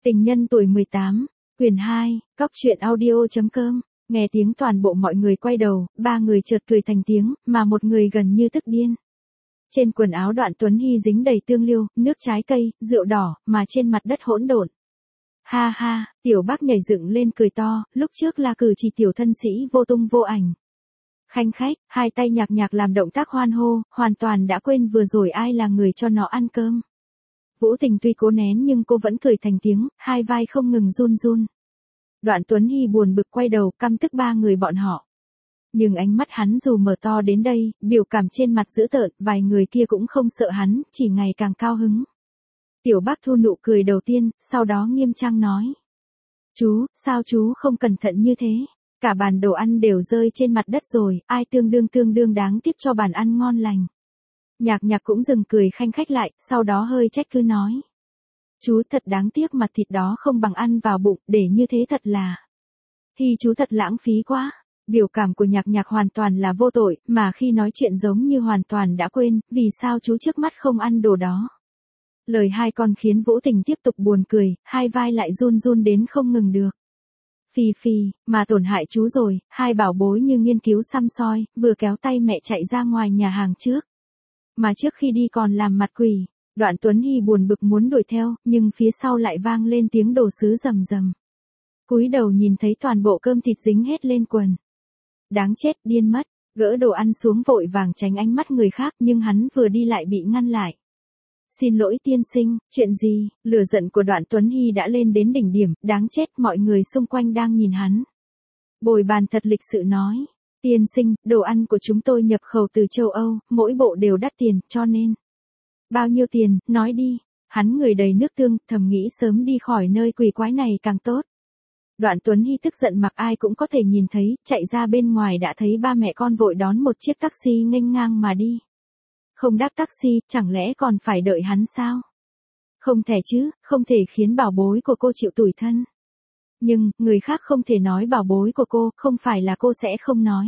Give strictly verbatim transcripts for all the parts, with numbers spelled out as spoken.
Tình nhân tuổi mười tám, quyển hai, cóc truyện audio.com, nghe tiếng toàn bộ mọi người quay đầu, ba người chợt cười thành tiếng, mà một người gần như tức điên. Trên quần áo Đoạn Tuấn Hy dính đầy tương liêu, nước trái cây, rượu đỏ, mà trên mặt đất hỗn độn. Ha ha, Tiểu Bác nhảy dựng lên cười to, lúc trước là cử chỉ tiểu thân sĩ vô tung vô ảnh. Khanh khách, hai tay nhạc nhạc làm động tác hoan hô, hoàn toàn đã quên vừa rồi ai là người cho nó ăn cơm. Vũ Tình tuy cố nén nhưng cô vẫn cười thành tiếng, hai vai không ngừng run run. Đoạn Tuấn Hy buồn bực quay đầu, căm tức ba người bọn họ. Nhưng ánh mắt hắn dù mở to đến đây, biểu cảm trên mặt dữ tợn, vài người kia cũng không sợ hắn, chỉ ngày càng cao hứng. Tiểu Bác thu nụ cười đầu tiên, sau đó nghiêm trang nói. Chú, sao chú không cẩn thận như thế? Cả bàn đồ ăn đều rơi trên mặt đất rồi, ai tương đương tương đương đáng tiếc cho bàn ăn ngon lành. Nhạc nhạc cũng dừng cười khanh khách lại, sau đó hơi trách cứ nói. Chú thật đáng tiếc mặt thịt đó không bằng ăn vào bụng, để như thế thật là. Hi chú thật lãng phí quá. Biểu cảm của nhạc nhạc hoàn toàn là vô tội, mà khi nói chuyện giống như hoàn toàn đã quên, vì sao chú trước mắt không ăn đồ đó. Lời hai con khiến Vũ Tình tiếp tục buồn cười, hai vai lại run run đến không ngừng được. Phì phì, mà tổn hại chú rồi, hai bảo bối như nghiên cứu xăm soi, vừa kéo tay mẹ chạy ra ngoài nhà hàng trước. Mà trước khi đi còn làm mặt quỷ, Đoạn Tuấn Hy buồn bực muốn đuổi theo, nhưng phía sau lại vang lên tiếng đồ sứ rầm rầm. Cúi đầu nhìn thấy toàn bộ cơm thịt dính hết lên quần. Đáng chết, điên mất, gỡ đồ ăn xuống vội vàng tránh ánh mắt người khác nhưng hắn vừa đi lại bị ngăn lại. Xin lỗi tiên sinh, chuyện gì? Lửa giận của Đoạn Tuấn Hy đã lên đến đỉnh điểm, đáng chết, mọi người xung quanh đang nhìn hắn. Bồi bàn thật lịch sự nói, tiên sinh, đồ ăn của chúng tôi nhập khẩu từ châu Âu, mỗi bộ đều đắt tiền, cho nên. Bao nhiêu tiền, nói đi. Hắn người đầy nước tương, thầm nghĩ sớm đi khỏi nơi quỷ quái này càng tốt. Đoạn Tuấn Hy tức giận mặc ai cũng có thể nhìn thấy, chạy ra bên ngoài đã thấy ba mẹ con vội đón một chiếc taxi nghênh ngang mà đi. Không đáp taxi, chẳng lẽ còn phải đợi hắn sao? Không thể chứ, không thể khiến bảo bối của cô chịu tủi thân. Nhưng, người khác không thể nói bảo bối của cô, không phải là cô sẽ không nói.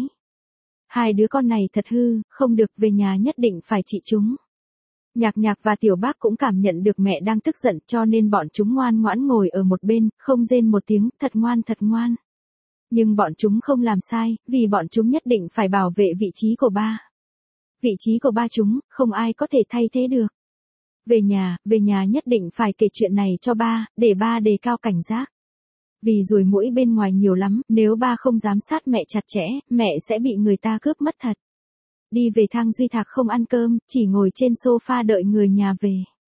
Hai đứa con này thật hư, không được, về nhà nhất định phải trị chúng. Nhạc nhạc và Tiểu Bác cũng cảm nhận được mẹ đang tức giận cho nên bọn chúng ngoan ngoãn ngồi ở một bên, không rên một tiếng, thật ngoan thật ngoan. Nhưng bọn chúng không làm sai, vì bọn chúng nhất định phải bảo vệ vị trí của ba. Vị trí của ba chúng, không ai có thể thay thế được. Về nhà, về nhà nhất định phải kể chuyện này cho ba, để ba đề cao cảnh giác. Vì ruồi muỗi bên ngoài nhiều lắm, nếu ba không giám sát mẹ chặt chẽ, mẹ sẽ bị người ta cướp mất thật. Đi về Thang Duy Thạc không ăn cơm, chỉ ngồi trên sofa đợi người nhà về.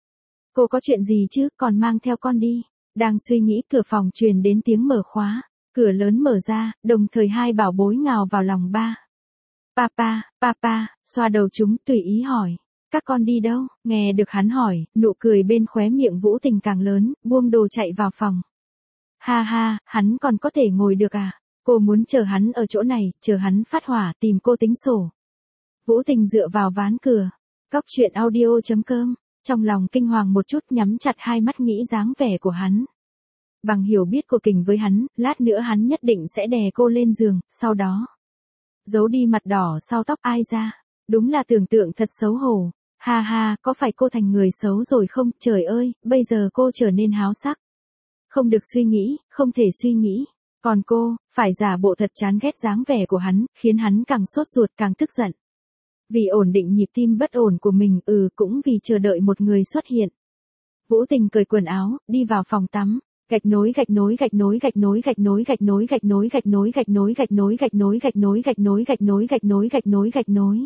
Cô có chuyện gì chứ, còn mang theo con đi. Đang suy nghĩ cửa phòng truyền đến tiếng mở khóa, cửa lớn mở ra, đồng thời hai bảo bối ngào vào lòng ba. Papa, papa, xoa đầu chúng tùy ý hỏi. Các con đi đâu? Nghe được hắn hỏi, nụ cười bên khóe miệng Vũ Tình càng lớn, buông đồ chạy vào phòng. Ha ha, hắn còn có thể ngồi được à? Cô muốn chờ hắn ở chỗ này, chờ hắn phát hỏa tìm cô tính sổ. Vũ Tình dựa vào ván cửa. Cóc truyện audio.com, trong lòng kinh hoàng một chút nhắm chặt hai mắt nghĩ dáng vẻ của hắn. Bằng hiểu biết của Kình với hắn, lát nữa hắn nhất định sẽ đè cô lên giường, sau đó. Giấu đi mặt đỏ sau tóc ai ra. Đúng là tưởng tượng thật xấu hổ. Ha ha, có phải cô thành người xấu rồi không? Trời ơi, bây giờ cô trở nên háo sắc. Không được suy nghĩ, không thể suy nghĩ. Còn cô, phải giả bộ thật chán ghét dáng vẻ của hắn, khiến hắn càng sốt ruột càng tức giận. Vì ổn định nhịp tim bất ổn của mình, ừ cũng vì chờ đợi một người xuất hiện. Vũ Tình cởi quần áo, đi vào phòng tắm. Gạch nối gạch nối gạch nối gạch nối gạch nối gạch nối gạch nối gạch nối gạch nối gạch nối gạch nối gạch nối gạch nối gạch nối gạch nối gạch nối gạch nối.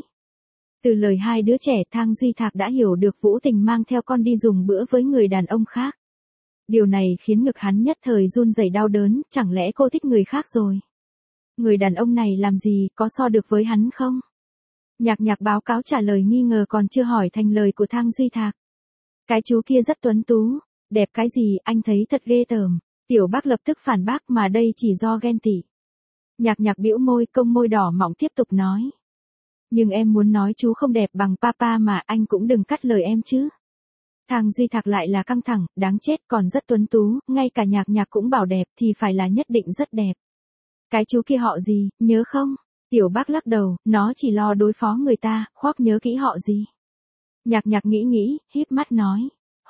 Từ lời hai đứa trẻ Thang Duy Thạc đã hiểu được Vũ Tình mang theo con đi dùng bữa với người đàn ông khác. Điều này khiến ngực hắn nhất thời run rẩy đau đớn, chẳng lẽ cô thích người khác rồi? Người đàn ông này làm gì, có so được với hắn không? Nhạc nhạc báo cáo trả lời nghi ngờ còn chưa hỏi thành lời của Thang Duy Thạc. Cái chú kia rất tuấn tú. Đẹp cái gì, anh thấy thật ghê tởm. Tiểu Bác lập tức phản bác mà đây chỉ do ghen tị. Nhạc nhạc bĩu môi, cong môi đỏ mọng tiếp tục nói. Nhưng em muốn nói chú không đẹp bằng papa mà, anh cũng đừng cắt lời em chứ. Thang Duy Thạc lại là căng thẳng, đáng chết, còn rất tuấn tú, ngay cả nhạc nhạc cũng bảo đẹp thì phải là nhất định rất đẹp. Cái chú kia họ gì, nhớ không? Tiểu Bác lắc đầu, nó chỉ lo đối phó người ta, khoác nhớ kỹ họ gì. Nhạc nhạc nghĩ nghĩ, híp mắt nói.